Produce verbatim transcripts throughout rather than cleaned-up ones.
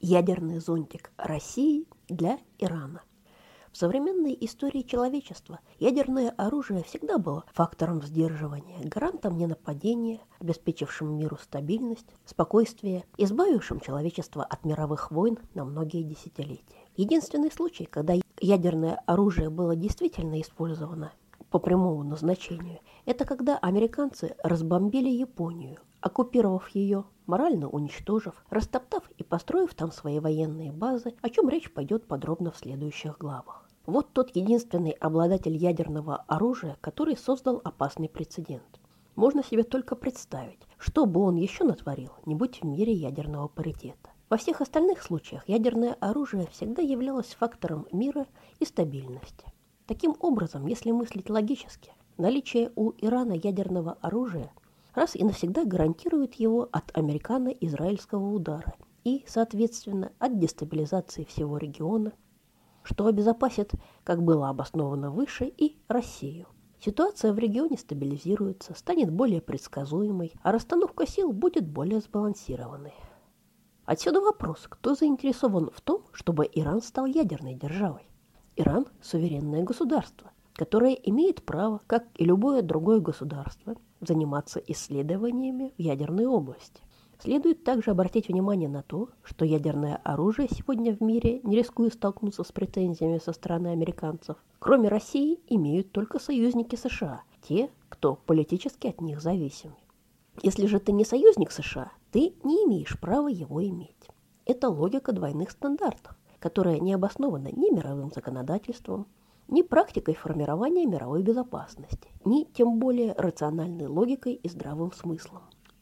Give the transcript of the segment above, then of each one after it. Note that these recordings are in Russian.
Ядерный зонтик России для Ирана. В современной истории человечества ядерное оружие всегда было фактором сдерживания, гарантом ненападения, обеспечившим миру стабильность, спокойствие, избавившим человечество от мировых войн на многие десятилетия. Единственный случай, когда ядерное оружие было действительно использовано по прямому назначению, это когда американцы разбомбили Японию, оккупировав ее, морально уничтожив, растоптав и построив там свои военные базы, о чем речь пойдет подробно в следующих главах. Вот тот единственный обладатель ядерного оружия, который создал опасный прецедент. Можно себе только представить, что бы он еще натворил, не будь в мире ядерного паритета. Во всех остальных случаях ядерное оружие всегда являлось фактором мира и стабильности. Таким образом, если мыслить логически, наличие у Ирана ядерного оружия раз и навсегда гарантирует его от американо-израильского удара и, соответственно, от дестабилизации всего региона, что обезопасит, как было обосновано выше, и Россию. Ситуация в регионе стабилизируется, станет более предсказуемой, а расстановка сил будет более сбалансированной. Отсюда вопрос, кто заинтересован в том, чтобы Иран стал ядерной державой. Иран – суверенное государство, которое имеет право, как и любое другое государство, заниматься исследованиями в ядерной области. Следует также обратить внимание на то, что ядерное оружие сегодня в мире, не рискуя столкнуться с претензиями со стороны американцев, кроме России, имеют только союзники США, те, кто политически от них зависим. Если же ты не союзник США, ты не имеешь права его иметь. Это логика двойных стандартов, которая не обоснована ни мировым законодательством, ни практикой формирования мировой безопасности, ни тем более рациональной логикой и здравым смыслом.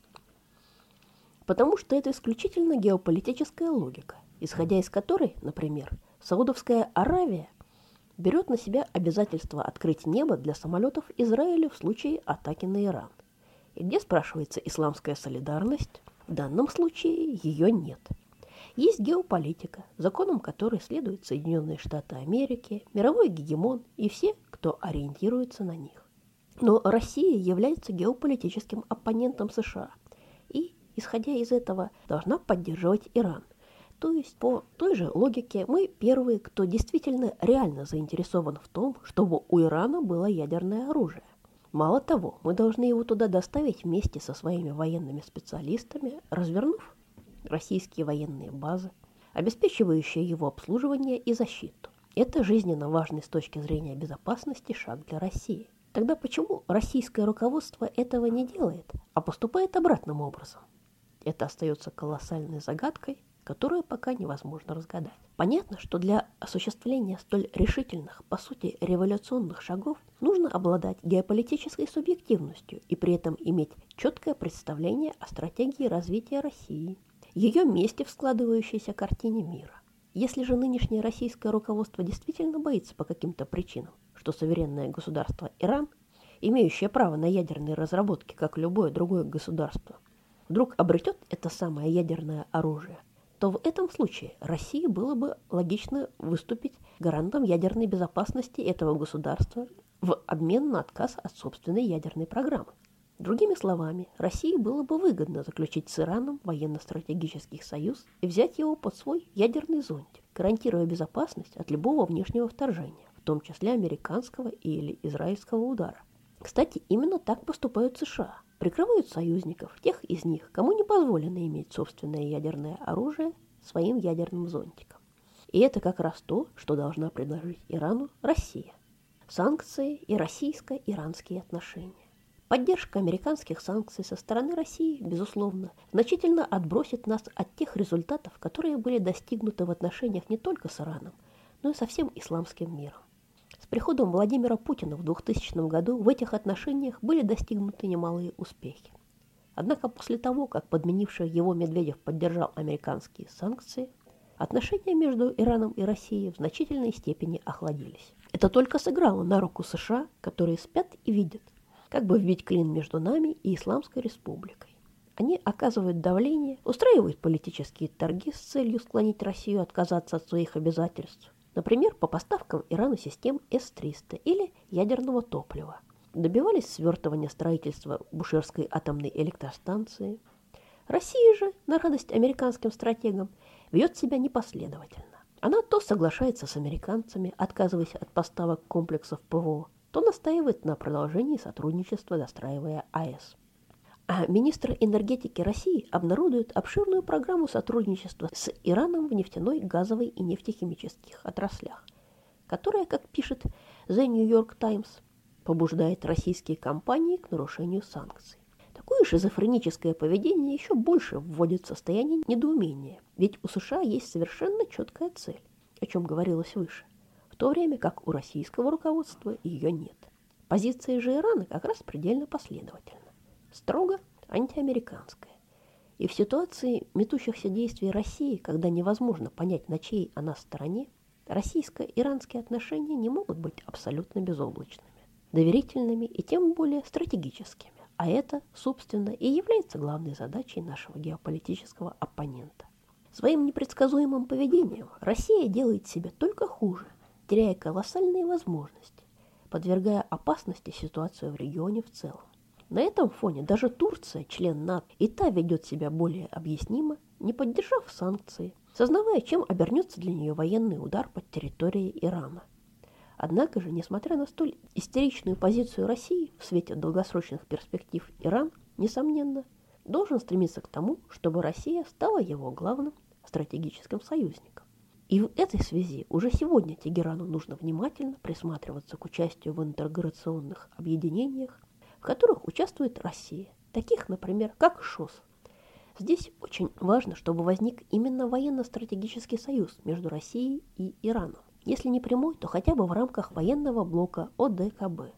Потому что это исключительно геополитическая логика, исходя из которой, например, Саудовская Аравия берет на себя обязательство открыть небо для самолетов Израиля в случае атаки на Иран. И где, спрашивается, исламская солидарность? В данном случае ее нет. Есть геополитика, законам которой следуют Соединенные Штаты Америки, мировой гегемон и все, кто ориентируется на них. Но Россия является геополитическим оппонентом США и, исходя из этого, должна поддерживать Иран. То есть по той же логике мы первые, кто действительно реально заинтересован в том, чтобы у Ирана было ядерное оружие. Мало того, мы должны его туда доставить вместе со своими военными специалистами, развернув российские военные базы, обеспечивающие его обслуживание и защиту. Это жизненно важный с точки зрения безопасности шаг для России. Тогда почему российское руководство этого не делает, а поступает обратным образом? Это остается колоссальной загадкой, которую пока невозможно разгадать. Понятно, что для осуществления столь решительных, по сути, революционных шагов нужно обладать геополитической субъективностью и при этом иметь четкое представление о стратегии развития России, ее месте в складывающейся картине мира. Если же нынешнее российское руководство действительно боится по каким-то причинам, что суверенное государство Иран, имеющее право на ядерные разработки, как любое другое государство, вдруг обретет это самое ядерное оружие, то в этом случае России было бы логично выступить гарантом ядерной безопасности этого государства в обмен на отказ от собственной ядерной программы. Другими словами, России было бы выгодно заключить с Ираном военно-стратегический союз и взять его под свой ядерный зонтик, гарантируя безопасность от любого внешнего вторжения, в том числе американского или израильского удара. Кстати, именно так поступают США. Прикрывают союзников, тех из них, кому не позволено иметь собственное ядерное оружие, своим ядерным зонтиком. И это как раз то, что должна предложить Ирану Россия. Санкции и российско-иранские отношения. Поддержка американских санкций со стороны России, безусловно, значительно отбросит нас от тех результатов, которые были достигнуты в отношениях не только с Ираном, но и со всем исламским миром. С приходом Владимира Путина в двухтысячном году в этих отношениях были достигнуты немалые успехи. Однако после того, как подменивший его Медведев поддержал американские санкции, отношения между Ираном и Россией в значительной степени охладились. Это только сыграло на руку США, которые спят и видят, как бы вбить клин между нами и Исламской Республикой. Они оказывают давление, устраивают политические торги с целью склонить Россию отказаться от своих обязательств, например, по поставкам Ирану систем эс триста или ядерного топлива. Добивались свертывания строительства Бушерской атомной электростанции. Россия же, на радость американским стратегам, ведет себя непоследовательно. Она то соглашается с американцами, отказываясь от поставок комплексов ПВО, то настаивает на продолжении сотрудничества, достраивая АЭС. А министр энергетики России обнародует обширную программу сотрудничества с Ираном в нефтяной, газовой и нефтехимических отраслях, которая, как пишет The New York Times, побуждает российские компании к нарушению санкций. Такое шизофреническое поведение еще больше вводит в состояние недоумения, ведь у США есть совершенно четкая цель, о чем говорилось выше, в то время как у российского руководства ее нет. Позиция же Ирана как раз предельно последовательна, строго антиамериканская. И в ситуации метущихся действий России, когда невозможно понять, на чьей она стороне, российско-иранские отношения не могут быть абсолютно безоблачными, доверительными и тем более стратегическими. А это, собственно, и является главной задачей нашего геополитического оппонента. Своим непредсказуемым поведением Россия делает себе только хуже, теряя колоссальные возможности, подвергая опасности ситуацию в регионе в целом. На этом фоне даже Турция, член НАТО, и та ведет себя более объяснимо, не поддержав санкции, сознавая, чем обернется для нее военный удар под территорией Ирана. Однако же, несмотря на столь истеричную позицию России в свете долгосрочных перспектив, Иран, несомненно, должен стремиться к тому, чтобы Россия стала его главным стратегическим союзником. И в этой связи уже сегодня Тегерану нужно внимательно присматриваться к участию в интеграционных объединениях, в которых участвует Россия, таких, например, как ШОС. Здесь очень важно, чтобы возник именно военно-стратегический союз между Россией и Ираном. Если не прямой, то хотя бы в рамках военного блока О Д К Б.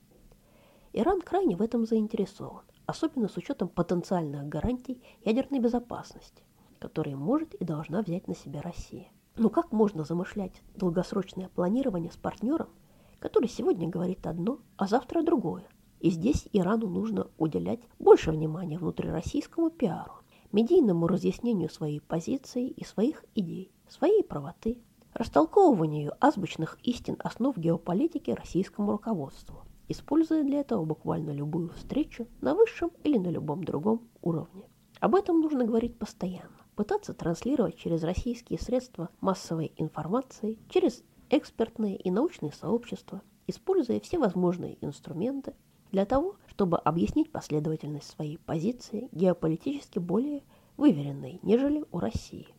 Иран крайне в этом заинтересован, особенно с учетом потенциальных гарантий ядерной безопасности, которые может и должна взять на себя Россия. Но как можно замышлять долгосрочное планирование с партнером, который сегодня говорит одно, а завтра другое? И здесь Ирану нужно уделять больше внимания внутрироссийскому пиару, медийному разъяснению своей позиции и своих идей, своей правоты, растолковыванию азбучных истин основ геополитики российскому руководству, используя для этого буквально любую встречу на высшем или на любом другом уровне. Об этом нужно говорить постоянно, пытаться транслировать через российские средства массовой информации, через экспертные и научные сообщества, используя все возможные инструменты для того, чтобы объяснить последовательность своей позиции геополитически более выверенной, нежели у России.